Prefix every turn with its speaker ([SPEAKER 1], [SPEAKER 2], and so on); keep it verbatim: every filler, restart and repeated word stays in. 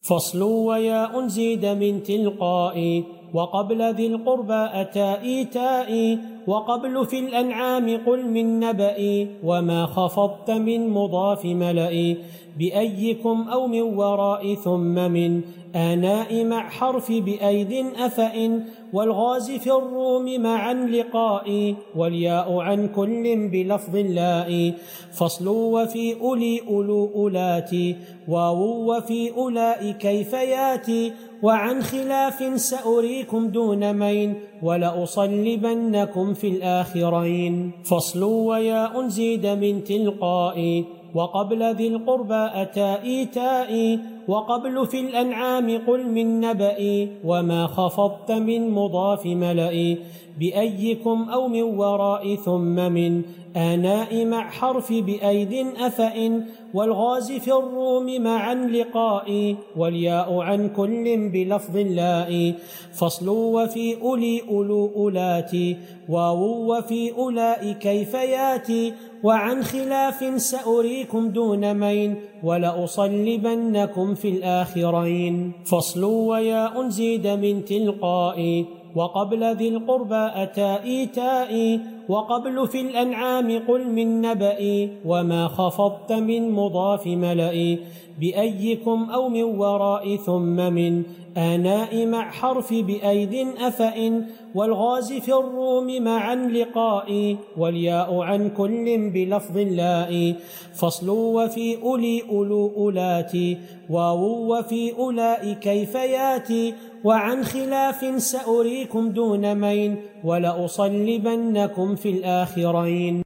[SPEAKER 1] فصل وياء زيد من تلقاء وقبل ذي القربى أتى إيتاء وقبل في الأنعام قل من نبأ وما خفضت من مضاف ملأ بأيكم أو من وراء ثم من آناء مع حرف بأيد أفإن والغاز في الروم معا لقاء والياء عن كل بلفظ لاء فصل وفي أولي أولو أولات واو وفي أولاء كيف ياتي وعن خلاف سأريكم دون مين ولأصلبنكم في الآخرين. فصل وياء زيد من تلقاء وقبل ذي القربى أتى إيتاء وقبل في الأنعام قل من نبأ وما خفضت من مضاف ملأ بأيكم أو من وراء ثم من آناء مع حرف بأيد أفإن والغاز في الروم معا لقاء والياء عن كل بلفظ لاء فصل وفي أولي أولو أولات واو وفي أولاء كيف ياتي وعن خلاف سأريكم دون مين ولأصلبنكم في الآخرين. فصل وياء زيد من تلقاء وقبل ذي القربى أتى إيتاء وقبل في الأنعام قل من نبأ وما خفضت من مضاف ملأ بأيكم أو من وراء ثم من آناء مع حرف بأيد أفإن والغاز في الروم معا لقاء والياء عن كل بلفظ لاء فصل وفي أولي أولو أولات واو وفي أولاء كيف ياتي وعن خلاف سأريكم دون مين ولأصلبنكم في الآخرين.